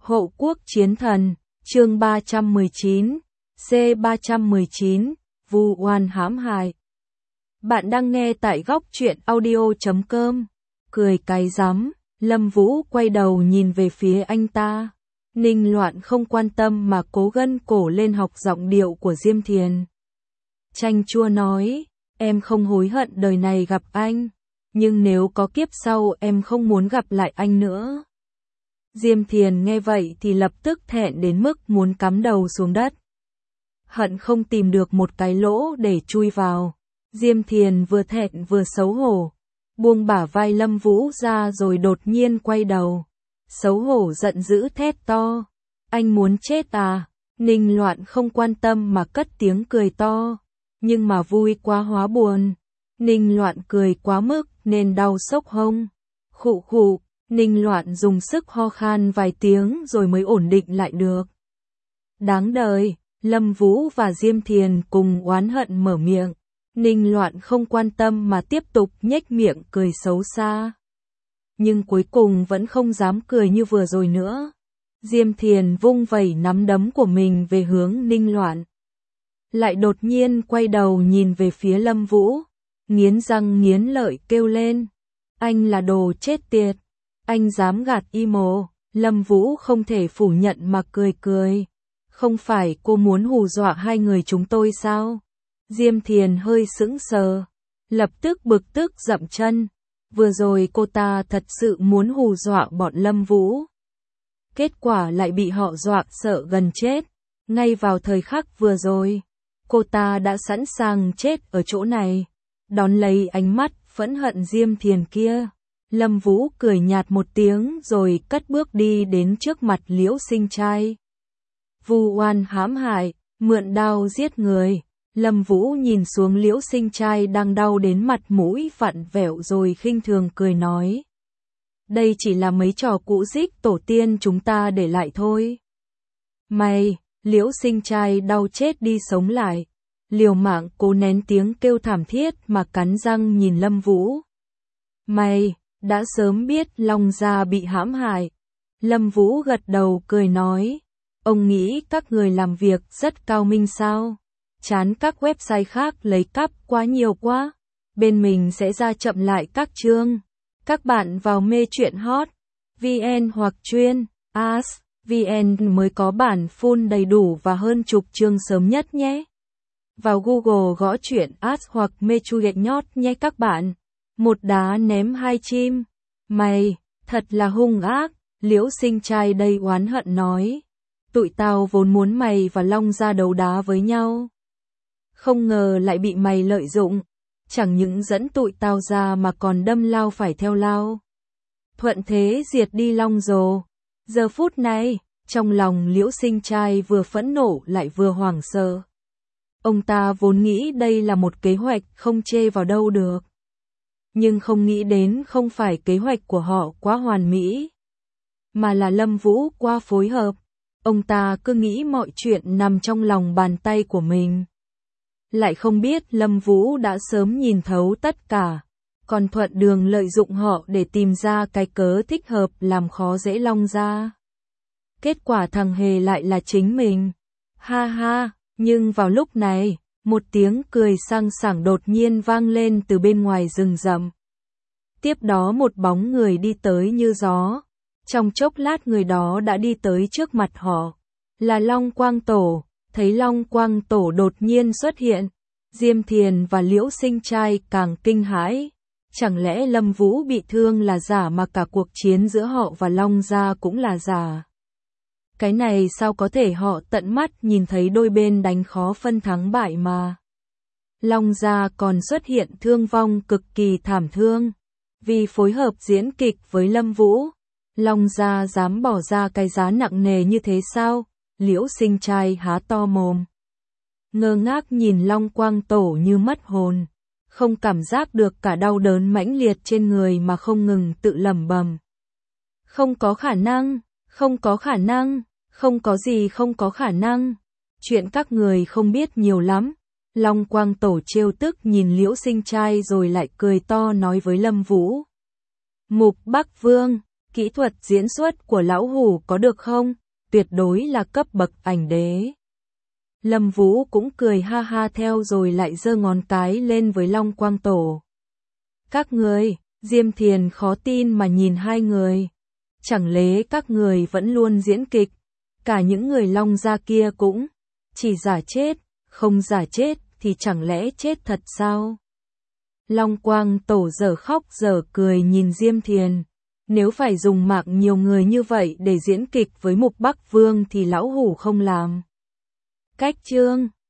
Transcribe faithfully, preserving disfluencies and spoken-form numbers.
Hộ quốc chiến thần, chương ba trăm mười chín, C ba trăm mười chín, vu oan hãm hại. Bạn đang nghe tại góc truyện audio chấm com. Cười cái rắm, Lâm Vũ quay đầu nhìn về phía anh ta. Ninh Loạn không quan tâm mà cố gân cổ lên học giọng điệu của Diêm Thiền. Chanh chua nói, em không hối hận đời này gặp anh, nhưng nếu có kiếp sau em không muốn gặp lại anh nữa. Diêm Thiền nghe vậy thì lập tức thẹn đến mức muốn cắm đầu xuống đất. Hận không tìm được một cái lỗ để chui vào. Diêm Thiền vừa thẹn vừa xấu hổ, buông bả vai Lâm Vũ ra rồi đột nhiên quay đầu. Xấu hổ giận dữ thét to, anh muốn chết à? Ninh Loạn không quan tâm mà cất tiếng cười to, nhưng mà vui quá hóa buồn. Ninh Loạn cười quá mức nên đau sốc hông. Khụ khụ, Ninh Loạn dùng sức ho khan vài tiếng rồi mới ổn định lại được. Đáng đời, Lâm Vũ và Diêm Thiền cùng oán hận mở miệng. Ninh Loạn không quan tâm mà tiếp tục nhếch miệng cười xấu xa. Nhưng cuối cùng vẫn không dám cười như vừa rồi nữa. Diêm Thiền vung vẩy nắm đấm của mình về hướng Ninh Loạn. Lại đột nhiên quay đầu nhìn về phía Lâm Vũ, nghiến răng nghiến lợi kêu lên. Anh là đồ chết tiệt, anh dám gạt y mồ. Lâm Vũ không thể phủ nhận mà cười cười. Không phải cô muốn hù dọa hai người chúng tôi sao? Diêm Thiền hơi sững sờ, lập tức bực tức dậm chân. Vừa rồi cô ta thật sự muốn hù dọa bọn Lâm Vũ. Kết quả lại bị họ dọa sợ gần chết. Ngay vào thời khắc vừa rồi, cô ta đã sẵn sàng chết ở chỗ này. Đón lấy ánh mắt phẫn hận Diêm Thiền kia, Lâm Vũ cười nhạt một tiếng rồi cất bước đi đến trước mặt Liễu Sinh Trai. Vu oan hãm hại, mượn đao giết người. Lâm Vũ nhìn xuống Liễu Sinh Trai đang đau đến mặt mũi vặn vẹo rồi khinh thường cười nói. Đây chỉ là mấy trò cũ dích tổ tiên chúng ta để lại thôi. Mày, Liễu Sinh Trai đau chết đi sống lại, liều mạng cố nén tiếng kêu thảm thiết mà cắn răng nhìn Lâm Vũ. Mày, đã sớm biết Long Gia bị hãm hại. Lâm Vũ gật đầu cười nói. Ông nghĩ các người làm việc rất cao minh sao? Chán các website khác lấy cắp quá nhiều quá. Bên mình sẽ ra chậm lại các chương. Các bạn vào mê truyện hot vê en hoặc chuyên as vê en mới có bản full đầy đủ và hơn chục chương sớm nhất nhé. Vào Google gõ truyện as hoặc mê truyện nhót nhé các bạn. Một đá ném hai chim. Mày, thật là hung ác. Liễu Sinh Trai đầy oán hận nói. Tụi tao vốn muốn mày và Long Gia đấu đá với nhau. Không ngờ lại bị mày lợi dụng. Chẳng những dẫn tụi tao ra mà còn đâm lao phải theo lao. Thuận thế diệt đi Long Rồ. Giờ phút này, trong lòng Liễu Sinh Trai vừa phẫn nộ lại vừa hoảng sợ. Ông ta vốn nghĩ đây là một kế hoạch không chê vào đâu được. Nhưng không nghĩ đến không phải kế hoạch của họ quá hoàn mỹ, mà là Lâm Vũ quá phối hợp. Ông ta cứ nghĩ mọi chuyện nằm trong lòng bàn tay của mình. Lại không biết Lâm Vũ đã sớm nhìn thấu tất cả, còn thuận đường lợi dụng họ để tìm ra cái cớ thích hợp làm khó dễ Long Gia. Kết quả thằng hề lại là chính mình. Ha ha, nhưng vào lúc này, một tiếng cười sang sảng đột nhiên vang lên từ bên ngoài rừng rậm. Tiếp đó một bóng người đi tới như gió. Trong chốc lát người đó đã đi tới trước mặt họ. Là Long Quang Tổ. Thấy Long Quang Tổ đột nhiên xuất hiện, Diêm Thiền và Liễu Sinh Trai càng kinh hãi. Chẳng lẽ Lâm Vũ bị thương là giả mà cả cuộc chiến giữa họ và Long Gia cũng là giả? Cái này sao có thể, họ tận mắt nhìn thấy đôi bên đánh khó phân thắng bại mà. Long Gia còn xuất hiện thương vong cực kỳ thảm thương. Vì phối hợp diễn kịch với Lâm Vũ, Long Gia dám bỏ ra cái giá nặng nề như thế sao? Liễu Sinh Trai há to mồm, ngơ ngác nhìn Long Quang Tổ như mất hồn, không cảm giác được cả đau đớn mãnh liệt trên người mà không ngừng tự lẩm bẩm. Không có khả năng, không có khả năng, không có gì không có khả năng. Chuyện các người không biết nhiều lắm. Long Quang Tổ trêu tức nhìn Liễu Sinh Trai rồi lại cười to nói với Lâm Vũ. Mục Bắc Vương, Kỹ thuật diễn xuất của lão hủ có được không? Tuyệt đối là cấp bậc ảnh đế. Lâm Vũ cũng cười ha ha theo rồi lại giơ ngón cái lên với Long Quang Tổ. Các người, Diêm Thiền khó tin mà nhìn hai người. Chẳng lẽ các người vẫn luôn diễn kịch? Cả những người Long gia kia cũng chỉ giả chết, không giả chết thì chẳng lẽ chết thật sao? Long Quang Tổ dở khóc dở cười nhìn Diêm Thiền. Nếu phải dùng mạng nhiều người như vậy để diễn kịch với Mục Bắc Vương thì lão hủ không làm. Cách chương